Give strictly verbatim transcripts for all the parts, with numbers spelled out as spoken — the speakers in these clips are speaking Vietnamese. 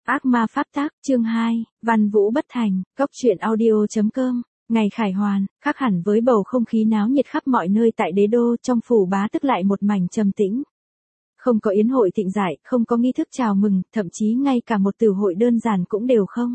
Ác ma pháp tác, chương hai, Văn Vũ bất thành, Cốc truyện audio chấm com. Ngày khải hoàn, khác hẳn với bầu không khí náo nhiệt khắp mọi nơi tại đế đô, trong phủ Bá Tước lại một mảnh trầm tĩnh. Không có yến hội thịnh giải, không có nghi thức chào mừng, thậm chí ngay cả một tửu hội đơn giản cũng đều không.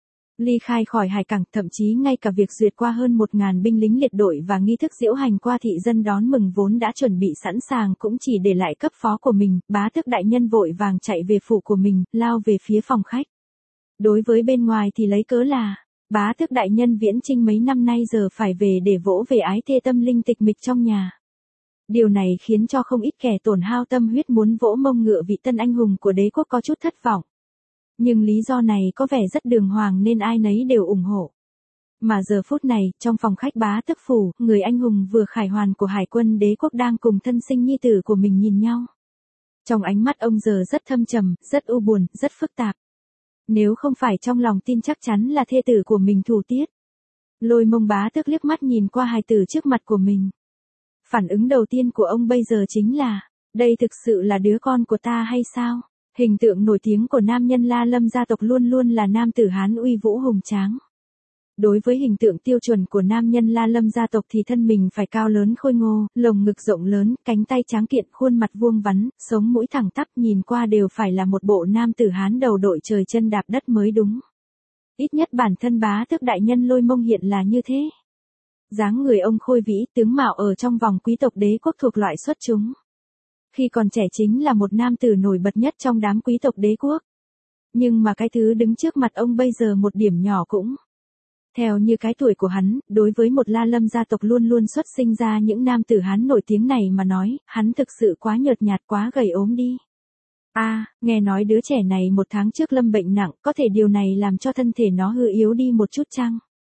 Ly khai khỏi hải cảng, thậm chí ngay cả việc duyệt qua hơn một ngàn binh lính liệt đội và nghi thức diễu hành qua thị dân đón mừng vốn đã chuẩn bị sẵn sàng cũng chỉ để lại cấp phó của mình. Bá Tước đại nhân vội vàng chạy về phủ của mình, lao về phía phòng khách. Đối với bên ngoài thì lấy cớ là Bá Tước đại nhân viễn chinh mấy năm nay giờ phải về để vỗ về ái thê tâm linh tịch mịch trong nhà. Điều này khiến cho không ít kẻ tổn hao tâm huyết muốn vỗ mông ngựa vị tân anh hùng của đế quốc có chút thất vọng. Nhưng lý do này có vẻ rất đường hoàng nên ai nấy đều ủng hộ. Mà giờ phút này, trong phòng khách Bá Tước phủ, người anh hùng vừa khải hoàn của hải quân đế quốc đang cùng thân sinh nhi tử của mình nhìn nhau. Trong ánh mắt ông giờ rất thâm trầm, rất u buồn, rất phức tạp. Nếu không phải trong lòng tin chắc chắn là thê tử của mình thủ tiết. Lôi Mông Bá Tước liếc mắt nhìn qua hài tử trước mặt của mình. Phản ứng đầu tiên của ông bây giờ chính là, đây thực sự là đứa con của ta hay sao? Hình tượng nổi tiếng của nam nhân La Lâm gia tộc luôn luôn là nam tử Hán uy vũ hùng tráng. Đối với hình tượng tiêu chuẩn của nam nhân La Lâm gia tộc thì thân mình phải cao lớn khôi ngô, lồng ngực rộng lớn, cánh tay tráng kiện, khuôn mặt vuông vắn, sống mũi thẳng tắp, nhìn qua đều phải là một bộ nam tử Hán đầu đội trời chân đạp đất mới đúng. Ít nhất bản thân Bá Tước đại nhân Lôi Mông hiện là như thế. Dáng người ông khôi vĩ, tướng mạo ở trong vòng quý tộc đế quốc thuộc loại xuất chúng. Khi còn trẻ chính là một nam tử nổi bật nhất trong đám quý tộc đế quốc. Nhưng mà cái thứ đứng trước mặt ông bây giờ một điểm nhỏ cũng. Theo như cái tuổi của hắn, đối với một La Lâm gia tộc luôn luôn xuất sinh ra những nam tử Hán nổi tiếng này mà nói, hắn thực sự quá nhợt nhạt, quá gầy ốm đi. A, à, nghe nói đứa trẻ này một tháng trước lâm bệnh nặng, có thể điều này làm cho thân thể nó hư yếu đi một chút chăng?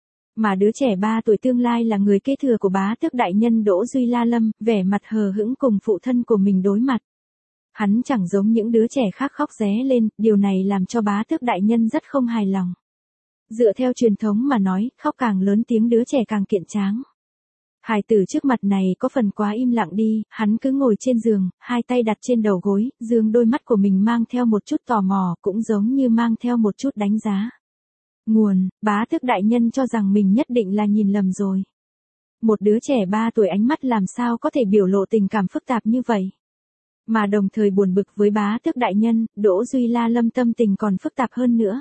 Mà đứa trẻ ba tuổi tương lai là người kế thừa của Bá Tước đại nhân Đỗ Duy La Lâm, vẻ mặt hờ hững cùng phụ thân của mình đối mặt. Hắn chẳng giống những đứa trẻ khác khóc ré lên, điều này làm cho Bá Tước đại nhân rất không hài lòng. Dựa theo truyền thống mà nói, khóc càng lớn tiếng đứa trẻ càng kiện tráng. Hài tử trước mặt này có phần quá im lặng đi, hắn cứ ngồi trên giường, hai tay đặt trên đầu gối, dương đôi mắt của mình mang theo một chút tò mò, cũng giống như mang theo một chút đánh giá. Nguồn, Bá Tước đại nhân cho rằng mình nhất định là nhìn lầm rồi. Một đứa trẻ ba tuổi ánh mắt làm sao có thể biểu lộ tình cảm phức tạp như vậy. Mà đồng thời buồn bực với Bá Tước đại nhân, Đỗ Duy La Lâm tâm tình còn phức tạp hơn nữa.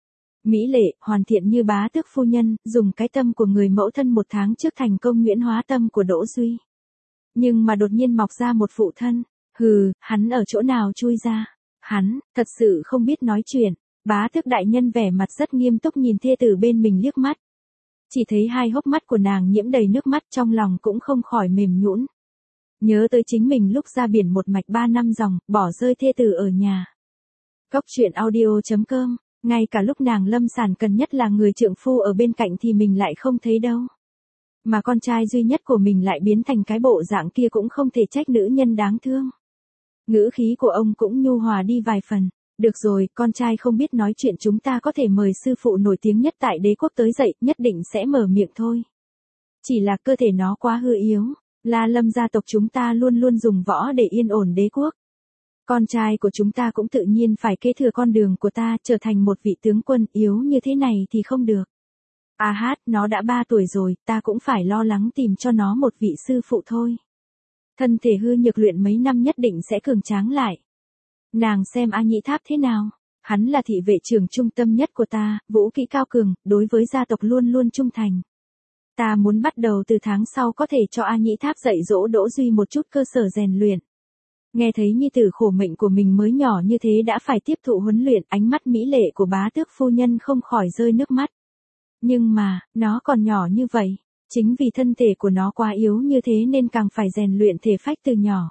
Mỹ lệ, hoàn thiện như Bá Tước phu nhân, dùng cái tâm của người mẫu thân một tháng trước thành công nhuyễn hóa tâm của Đỗ Duy. Nhưng mà đột nhiên mọc ra một phụ thân, hừ, hắn ở chỗ nào chui ra, hắn, thật sự không biết nói chuyện. Bá Tước đại nhân vẻ mặt rất nghiêm túc nhìn thê tử bên mình liếc mắt. Chỉ thấy hai hốc mắt của nàng nhiễm đầy nước mắt, trong lòng cũng không khỏi mềm nhũn. Nhớ tới chính mình lúc ra biển một mạch ba năm dòng, bỏ rơi thê tử ở nhà. Cốc truyện audio chấm com, ngay cả lúc nàng lâm sản cần nhất là người trượng phu ở bên cạnh thì mình lại không thấy đâu. Mà con trai duy nhất của mình lại biến thành cái bộ dạng kia cũng không thể trách nữ nhân đáng thương. Ngữ khí của ông cũng nhu hòa đi vài phần. Được rồi, con trai không biết nói chuyện, chúng ta có thể mời sư phụ nổi tiếng nhất tại đế quốc tới dậy, nhất định sẽ mở miệng thôi. Chỉ là cơ thể nó quá hư yếu, La Lâm gia tộc chúng ta luôn luôn dùng võ để yên ổn đế quốc. Con trai của chúng ta cũng tự nhiên phải kế thừa con đường của ta, trở thành một vị tướng quân, yếu như thế này thì không được. À hát, nó đã ba tuổi rồi, ta cũng phải lo lắng tìm cho nó một vị sư phụ thôi. Thân thể hư nhược luyện mấy năm nhất định sẽ cường tráng lại. Nàng xem A Nhĩ Tháp thế nào, hắn là thị vệ trưởng trung tâm nhất của ta, vũ kỹ cao cường, đối với gia tộc luôn luôn trung thành. Ta muốn bắt đầu từ tháng sau có thể cho A Nhĩ Tháp dạy dỗ Đỗ Duy một chút cơ sở rèn luyện. Nghe thấy nhi tử khổ mệnh của mình mới nhỏ như thế đã phải tiếp thụ huấn luyện, ánh mắt mỹ lệ của Bá Tước phu nhân không khỏi rơi nước mắt. Nhưng mà, nó còn nhỏ như vậy, chính vì thân thể của nó quá yếu như thế nên càng phải rèn luyện thể phách từ nhỏ.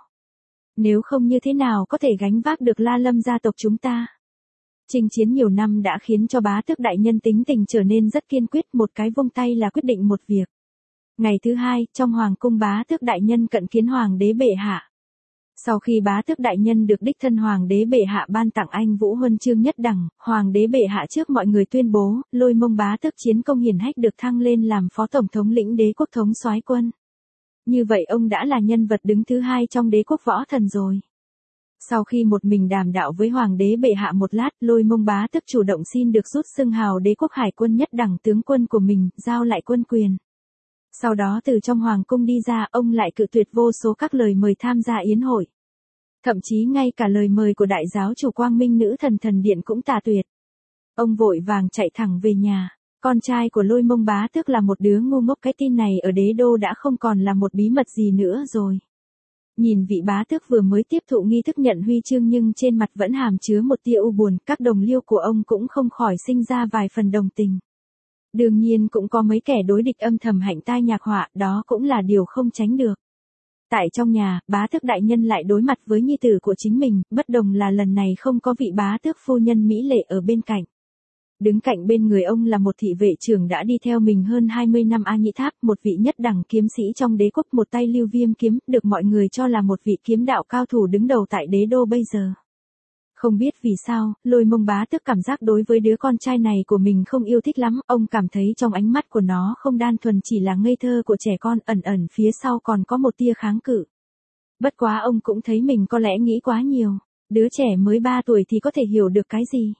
Nếu không như thế nào có thể gánh vác được La Lâm gia tộc chúng ta. Chinh chiến nhiều năm đã khiến cho Bá Tước đại nhân tính tình trở nên rất kiên quyết, một cái vung tay là quyết định một việc. Ngày thứ hai, trong hoàng cung Bá Tước đại nhân cận kiến hoàng đế bệ hạ. Sau khi Bá Tước đại nhân được đích thân hoàng đế bệ hạ ban tặng anh vũ huân chương nhất đẳng, hoàng đế bệ hạ trước mọi người tuyên bố, Lôi Mông Bá Tước chiến công hiển hách được thăng lên làm phó tổng thống lĩnh đế quốc thống soái quân. Như vậy ông đã là nhân vật đứng thứ hai trong đế quốc võ thần rồi. Sau khi một mình đàm đạo với hoàng đế bệ hạ một lát, Lôi Mông Bá Tước chủ động xin được rút xưng hào đế quốc hải quân nhất đẳng tướng quân của mình, giao lại quân quyền. Sau đó từ trong hoàng cung đi ra, ông lại cự tuyệt vô số các lời mời tham gia yến hội. Thậm chí ngay cả lời mời của đại giáo chủ Quang Minh Nữ Thần Thần Điện cũng tà tuyệt. Ông vội vàng chạy thẳng về nhà. Con trai của Lôi Mông Bá Tước là một đứa ngu ngốc, cái tin này ở đế đô đã không còn là một bí mật gì nữa rồi. Nhìn vị bá tước vừa mới tiếp thụ nghi thức nhận huy chương nhưng trên mặt vẫn hàm chứa một tia u buồn, các đồng liêu của ông cũng không khỏi sinh ra vài phần đồng tình. Đương nhiên cũng có mấy kẻ đối địch âm thầm hạnh tai nhạc họa, đó cũng là điều không tránh được. Tại trong nhà, bá tước đại nhân lại đối mặt với nhi tử của chính mình, bất đồng là lần này không có vị bá tước phu nhân mỹ lệ ở bên cạnh. Đứng cạnh bên người ông là một thị vệ trưởng đã đi theo mình hơn hai mươi năm A Nhĩ Tháp, một vị nhất đẳng kiếm sĩ trong đế quốc, một tay lưu viêm kiếm, được mọi người cho là một vị kiếm đạo cao thủ đứng đầu tại đế đô bây giờ. Không biết vì sao, Lôi Mông Bá Tước cảm giác đối với đứa con trai này của mình không yêu thích lắm, ông cảm thấy trong ánh mắt của nó không đơn thuần chỉ là ngây thơ của trẻ con, ẩn ẩn phía sau còn có một tia kháng cự. Bất quá ông cũng thấy mình có lẽ nghĩ quá nhiều, đứa trẻ mới ba tuổi thì có thể hiểu được cái gì.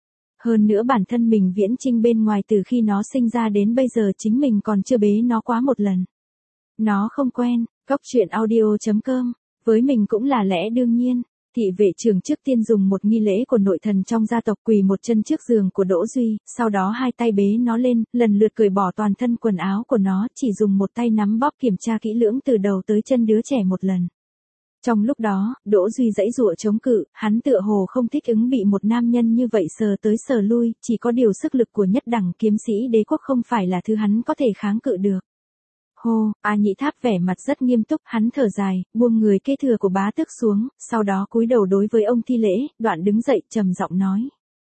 Hơn nữa bản thân mình viễn chinh bên ngoài từ khi nó sinh ra đến bây giờ chính mình còn chưa bế nó quá một lần. Nó không quen, cốc truyện audio chấm com, với mình cũng là lẽ đương nhiên. Thị vệ trưởng trước tiên dùng một nghi lễ của nội thần trong gia tộc quỳ một chân trước giường của Đỗ Duy, sau đó hai tay bế nó lên, lần lượt cởi bỏ toàn thân quần áo của nó, chỉ dùng một tay nắm bóp kiểm tra kỹ lưỡng từ đầu tới chân đứa trẻ một lần. Trong lúc đó, Đỗ Duy giãy giụa chống cự, hắn tựa hồ không thích ứng bị một nam nhân như vậy sờ tới sờ lui, chỉ có điều sức lực của nhất đẳng kiếm sĩ đế quốc không phải là thứ hắn có thể kháng cự được. Hô, A Nhĩ Tháp vẻ mặt rất nghiêm túc, hắn thở dài, buông người kế thừa của bá tước xuống, sau đó cúi đầu đối với ông thi lễ, đoạn đứng dậy trầm giọng nói.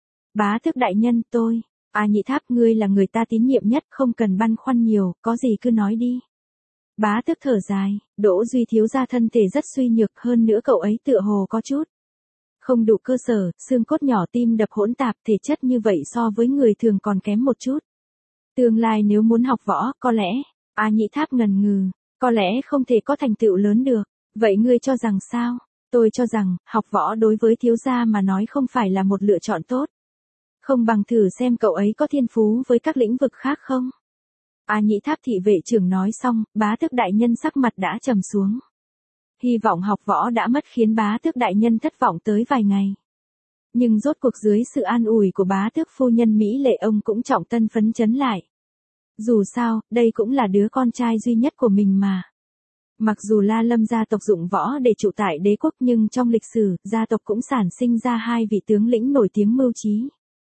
Bá tước đại nhân, tôi, A Nhĩ Tháp, ngươi là người ta tín nhiệm nhất, không cần băn khoăn nhiều, có gì cứ nói đi. Bá tước thở dài, Đỗ Duy thiếu gia thân thể rất suy nhược, hơn nữa cậu ấy tựa hồ có chút không đủ cơ sở, xương cốt nhỏ, tim đập hỗn tạp, thể chất như vậy so với người thường còn kém một chút. Tương lai nếu muốn học võ, có lẽ, A Nhĩ Tháp ngần ngừ, có lẽ không thể có thành tựu lớn được. Vậy ngươi cho rằng sao? Tôi cho rằng, học võ đối với thiếu gia mà nói không phải là một lựa chọn tốt. Không bằng thử xem cậu ấy có thiên phú với các lĩnh vực khác không? A Nhĩ Tháp thị vệ trưởng nói xong, bá tước đại nhân sắc mặt đã trầm xuống. Hy vọng học võ đã mất khiến bá tước đại nhân thất vọng tới vài ngày. Nhưng rốt cuộc dưới sự an ủi của bá tước phu nhân mỹ lệ, ông cũng trọng tân phấn chấn lại. Dù sao, đây cũng là đứa con trai duy nhất của mình mà. Mặc dù La Lâm gia tộc dụng võ để trụ tại đế quốc nhưng trong lịch sử, gia tộc cũng sản sinh ra hai vị tướng lĩnh nổi tiếng mưu trí.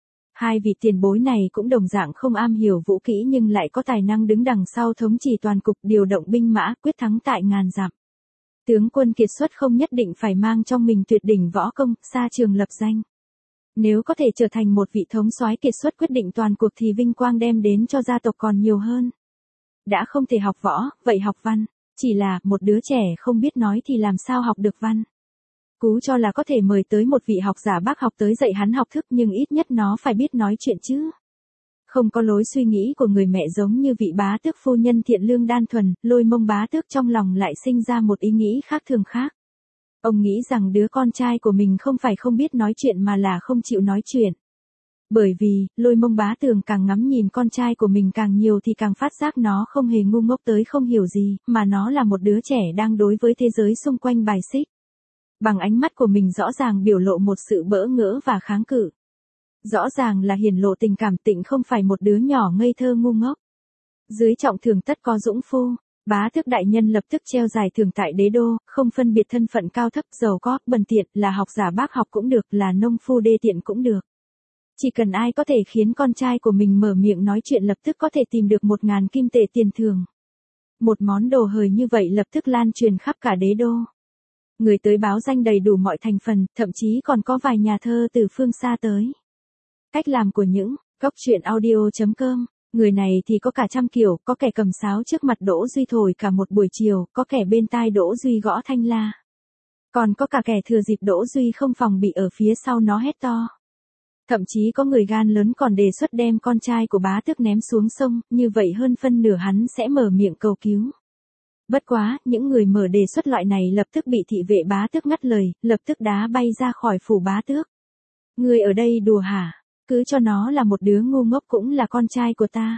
Hai vị tiền bối này cũng đồng dạng không am hiểu vũ kỹ nhưng lại có tài năng đứng đằng sau thống trị toàn cục, điều động binh mã, quyết thắng tại ngàn dặm. Tướng quân kiệt xuất không nhất định phải mang trong mình tuyệt đỉnh võ công, xa trường lập danh. Nếu có thể trở thành một vị thống soái kiệt xuất quyết định toàn cuộc thì vinh quang đem đến cho gia tộc còn nhiều hơn. Đã không thể học võ, vậy học văn. Chỉ là, một đứa trẻ không biết nói thì làm sao học được văn. Cú cho là có thể mời tới một vị học giả bác học tới dạy hắn học thức nhưng ít nhất nó phải biết nói chuyện chứ. Không có lối suy nghĩ của người mẹ giống như vị bá tước phu nhân thiện lương đan thuần, Lôi Mông Bá Tước trong lòng lại sinh ra một ý nghĩ khác thường khác. Ông nghĩ rằng đứa con trai của mình không phải không biết nói chuyện mà là không chịu nói chuyện. Bởi vì, Lôi Mông Bá Tường càng ngắm nhìn con trai của mình càng nhiều thì càng phát giác nó không hề ngu ngốc tới không hiểu gì, mà nó là một đứa trẻ đang đối với thế giới xung quanh bài xích. Bằng ánh mắt của mình rõ ràng biểu lộ một sự bỡ ngỡ và kháng cự. Rõ ràng là hiển lộ tình cảm, Tịnh không phải một đứa nhỏ ngây thơ ngu ngốc. Dưới trọng thưởng tất có dũng phu, bá tước đại nhân lập tức treo giải thưởng tại đế đô, không phân biệt thân phận cao thấp, giàu có, bần tiện, là học giả bác học cũng được, là nông phu đê tiện cũng được. Chỉ cần ai có thể khiến con trai của mình mở miệng nói chuyện lập tức có thể tìm được một ngàn kim tệ tiền thưởng. Một món đồ hời như vậy lập tức lan truyền khắp cả đế đô. Người tới báo danh đầy đủ mọi thành phần, thậm chí còn có vài nhà thơ từ phương xa tới. Cách làm của những cốc truyện audio chấm com. Người này thì có cả trăm kiểu, có kẻ cầm sáo trước mặt Đỗ Duy thổi cả một buổi chiều, có kẻ bên tai Đỗ Duy gõ thanh la. Còn có cả kẻ thừa dịp Đỗ Duy không phòng bị ở phía sau nó hét to. Thậm chí có người gan lớn còn đề xuất đem con trai của bá tước ném xuống sông, như vậy hơn phân nửa hắn sẽ mở miệng cầu cứu. Bất quá, những người mở đề xuất loại này lập tức bị thị vệ bá tước ngắt lời, lập tức đá bay ra khỏi phủ bá tước. Ngươi ở đây đùa hả? Cứ cho nó là một đứa ngu ngốc cũng là con trai của ta.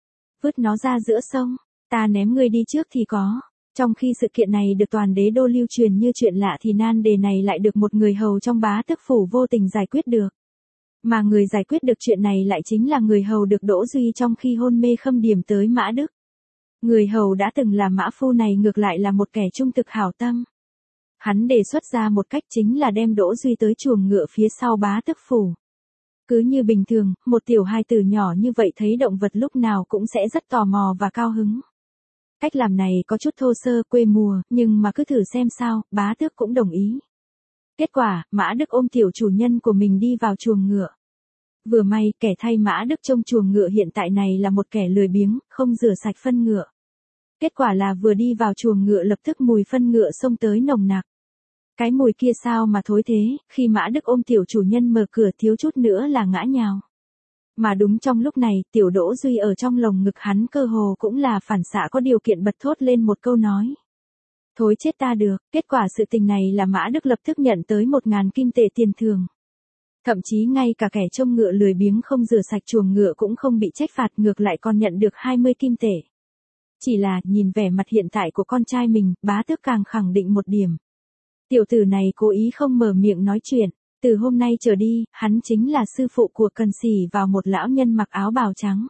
Vứt nó ra giữa sông, ta ném ngươi đi trước thì có. Trong khi sự kiện này được toàn đế đô lưu truyền như chuyện lạ thì nan đề này lại được một người hầu trong bá tước phủ vô tình giải quyết được. Mà người giải quyết được chuyện này lại chính là người hầu được Đỗ Duy trong khi hôn mê khâm điểm tới Mã Đức. Người hầu đã từng là mã phu này ngược lại là một kẻ trung thực hảo tâm. Hắn đề xuất ra một cách chính là đem Đỗ Duy tới chuồng ngựa phía sau bá tước phủ. Cứ như bình thường, một tiểu hài tử nhỏ như vậy thấy động vật lúc nào cũng sẽ rất tò mò và cao hứng. Cách làm này có chút thô sơ quê mùa, nhưng mà cứ thử xem sao, bá tước cũng đồng ý. Kết quả, Mã Đức ôm tiểu chủ nhân của mình đi vào chuồng ngựa. Vừa may, kẻ thay Mã Đức trông chuồng ngựa hiện tại này là một kẻ lười biếng, không rửa sạch phân ngựa. Kết quả là vừa đi vào chuồng ngựa lập tức mùi phân ngựa xông tới nồng nặc. Cái mùi kia sao mà thối thế, khi Mã Đức ôm tiểu chủ nhân mở cửa thiếu chút nữa là ngã nhào. Mà đúng trong lúc này, tiểu Đỗ Duy ở trong lồng ngực hắn cơ hồ cũng là phản xạ có điều kiện bật thốt lên một câu nói. Thối chết ta được, kết quả sự tình này là Mã Đức lập tức nhận tới một ngàn kim tệ tiền thưởng. Thậm chí ngay cả kẻ trông ngựa lười biếng không rửa sạch chuồng ngựa cũng không bị trách phạt, ngược lại còn nhận được hai mươi kim tệ. Chỉ là, nhìn vẻ mặt hiện tại của con trai mình, bá tước càng khẳng định một điểm. Tiểu tử này cố ý không mở miệng nói chuyện, từ hôm nay trở đi, hắn chính là sư phụ của Cần Sỉ vào một lão nhân mặc áo bào trắng.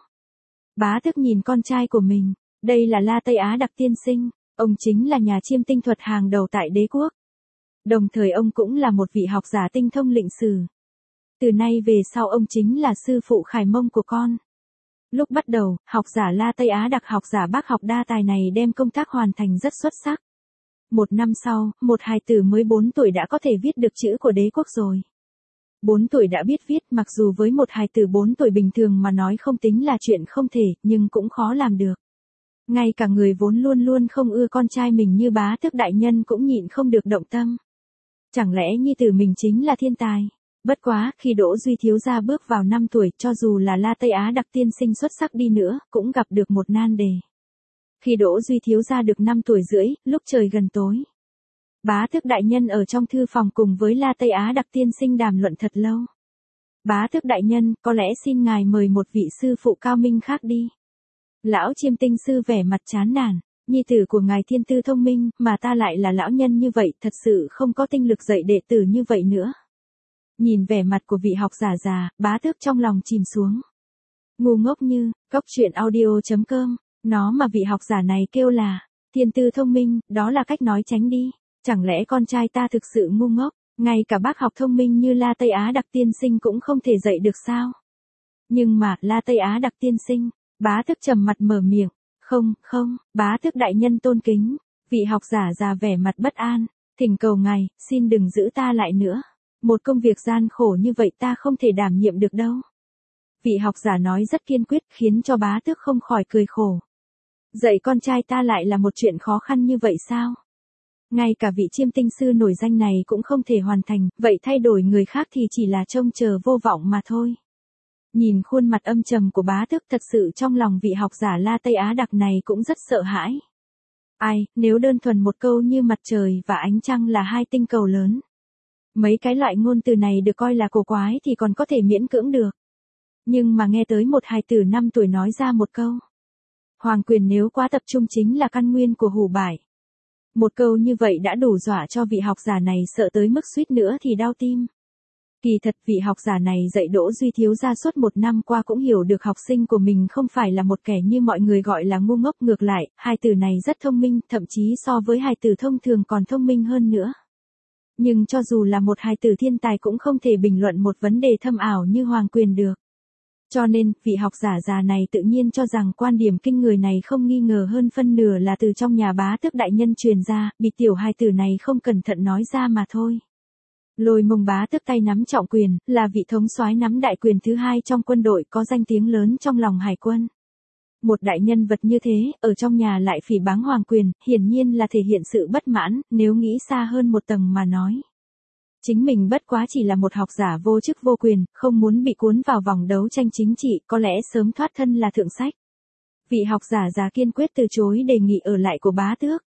Bá tước nhìn con trai của mình, đây là La Tây Á Đặc tiên sinh, ông chính là nhà chiêm tinh thuật hàng đầu tại đế quốc. Đồng thời ông cũng là một vị học giả tinh thông lệnh sử. Từ nay về sau ông chính là sư phụ khải mông của con. Lúc bắt đầu, học giả La Tây Á Đặc học giả bác học đa tài này đem công tác hoàn thành rất xuất sắc. Một năm sau, một hài tử mới bốn tuổi đã có thể viết được chữ của đế quốc rồi. bốn tuổi đã biết viết, mặc dù với một hài tử bốn tuổi bình thường mà nói không tính là chuyện không thể, nhưng cũng khó làm được. Ngay cả người vốn luôn luôn không ưa con trai mình như bá tước đại nhân cũng nhịn không được động tâm. Chẳng lẽ nhi tử mình chính là thiên tài? Bất quá, khi Đỗ Duy thiếu gia bước vào năm tuổi, cho dù là La Tây Á Đặc tiên sinh xuất sắc đi nữa, cũng gặp được một nan đề. Khi Đỗ Duy thiếu gia được năm tuổi rưỡi, lúc trời gần tối, bá tước đại nhân ở trong thư phòng cùng với La Tây Á Đặc tiên sinh đàm luận thật lâu. Bá tước đại nhân, có lẽ xin ngài mời một vị sư phụ cao minh khác đi. Lão chiêm tinh sư vẻ mặt chán nản, nhi tử của ngài thiên tư thông minh, mà ta lại là lão nhân như vậy, thật sự không có tinh lực dạy đệ tử như vậy nữa. Nhìn vẻ mặt của vị học giả già, bá tước trong lòng chìm xuống. Ngu ngốc như, cốc truyện audio chấm com, nó mà vị học giả này kêu là, thiên tư thông minh, đó là cách nói tránh đi. Chẳng lẽ con trai ta thực sự ngu ngốc, ngay cả bác học thông minh như La Tây Á Đặc tiên sinh cũng không thể dạy được sao? Nhưng mà, La Tây Á Đặc tiên sinh, bá tước trầm mặt mở miệng, không, không, bá tước đại nhân tôn kính, vị học giả già vẻ mặt bất an, thỉnh cầu ngài, xin đừng giữ ta lại nữa. Một công việc gian khổ như vậy ta không thể đảm nhiệm được đâu. Vị học giả nói rất kiên quyết khiến cho bá tước không khỏi cười khổ. Dạy con trai ta lại là một chuyện khó khăn như vậy sao? Ngay cả vị chiêm tinh sư nổi danh này cũng không thể hoàn thành, vậy thay đổi người khác thì chỉ là trông chờ vô vọng mà thôi. Nhìn khuôn mặt âm trầm của bá tước, thật sự trong lòng vị học giả La Tây Á Đặc này cũng rất sợ hãi. Ai, nếu đơn thuần một câu như mặt trời và ánh trăng là hai tinh cầu lớn. Mấy cái loại ngôn từ này được coi là cổ quái thì còn có thể miễn cưỡng được. Nhưng mà nghe tới một hài tử năm tuổi nói ra một câu. Hoàng quyền nếu quá tập trung chính là căn nguyên của hủ bại. Một câu như vậy đã đủ dọa cho vị học giả này sợ tới mức suýt nữa thì đau tim. Kỳ thật vị học giả này dạy Đỗ Duy thiếu gia suốt một năm qua cũng hiểu được học sinh của mình không phải là một kẻ như mọi người gọi là ngu ngốc, ngược lại, hài tử này rất thông minh, thậm chí so với hài tử thông thường còn thông minh hơn nữa. Nhưng cho dù là một hài tử thiên tài cũng không thể bình luận một vấn đề thâm ảo như hoàng quyền được. Cho nên, vị học giả già này tự nhiên cho rằng quan điểm kinh người này không nghi ngờ hơn phân nửa là từ trong nhà bá tước đại nhân truyền ra, bị tiểu hài tử này không cẩn thận nói ra mà thôi. Lôi Mông bá tước tay nắm trọng quyền, là vị thống soái nắm đại quyền thứ hai trong quân đội, có danh tiếng lớn trong lòng hải quân. Một đại nhân vật như thế, ở trong nhà lại phỉ báng hoàng quyền, hiển nhiên là thể hiện sự bất mãn, nếu nghĩ xa hơn một tầng mà nói. Chính mình bất quá chỉ là một học giả vô chức vô quyền, không muốn bị cuốn vào vòng đấu tranh chính trị, có lẽ sớm thoát thân là thượng sách. Vị học giả già kiên quyết từ chối đề nghị ở lại của bá tước.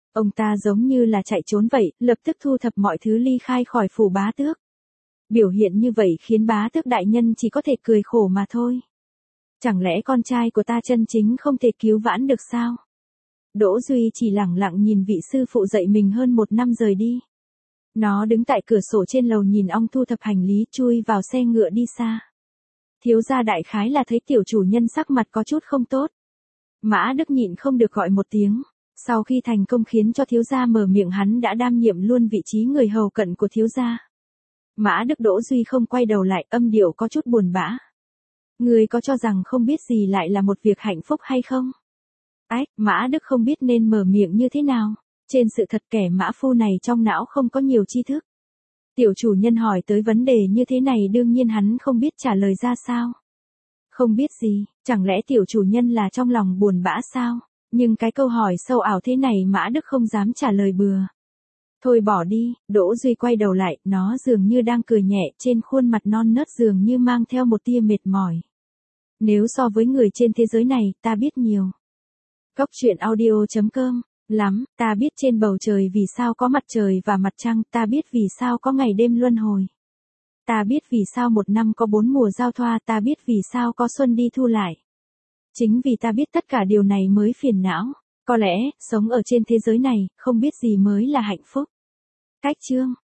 Ông ta giống như là chạy trốn vậy, lập tức thu thập mọi thứ ly khai khỏi phủ bá tước. Biểu hiện như vậy khiến bá tước đại nhân chỉ có thể cười khổ mà thôi. Chẳng lẽ con trai của ta chân chính không thể cứu vãn được sao? Đỗ Duy chỉ lẳng lặng nhìn vị sư phụ dạy mình hơn một năm rời đi. Nó đứng tại cửa sổ trên lầu nhìn ông thu thập hành lý chui vào xe ngựa đi xa. Thiếu gia đại khái là thấy tiểu chủ nhân sắc mặt có chút không tốt. Mã Đức nhịn không được gọi một tiếng. Sau khi thành công khiến cho thiếu gia mở miệng, hắn đã đảm nhiệm luôn vị trí người hầu cận của thiếu gia. Mã Đức Đỗ Duy không quay đầu lại, âm điệu có chút buồn bã. Người có cho rằng không biết gì lại là một việc hạnh phúc hay không? Ách, Mã Đức không biết nên mở miệng như thế nào. Trên sự thật kẻ mã phu này trong não không có nhiều tri thức. Tiểu chủ nhân hỏi tới vấn đề như thế này đương nhiên hắn không biết trả lời ra sao. Không biết gì, chẳng lẽ tiểu chủ nhân là trong lòng buồn bã sao? Nhưng cái câu hỏi sâu ảo thế này Mã Đức không dám trả lời bừa. Thôi bỏ đi, Đỗ Duy quay đầu lại, nó dường như đang cười nhẹ, trên khuôn mặt non nớt dường như mang theo một tia mệt mỏi. Nếu so với người trên thế giới này, ta biết nhiều. Cốc truyện audio chấm com lắm, ta biết trên bầu trời vì sao có mặt trời và mặt trăng, ta biết vì sao có ngày đêm luân hồi. Ta biết vì sao một năm có bốn mùa giao thoa, ta biết vì sao có xuân đi thu lại. Chính vì ta biết tất cả điều này mới phiền não. Có lẽ, sống ở trên thế giới này, không biết gì mới là hạnh phúc. Cách chương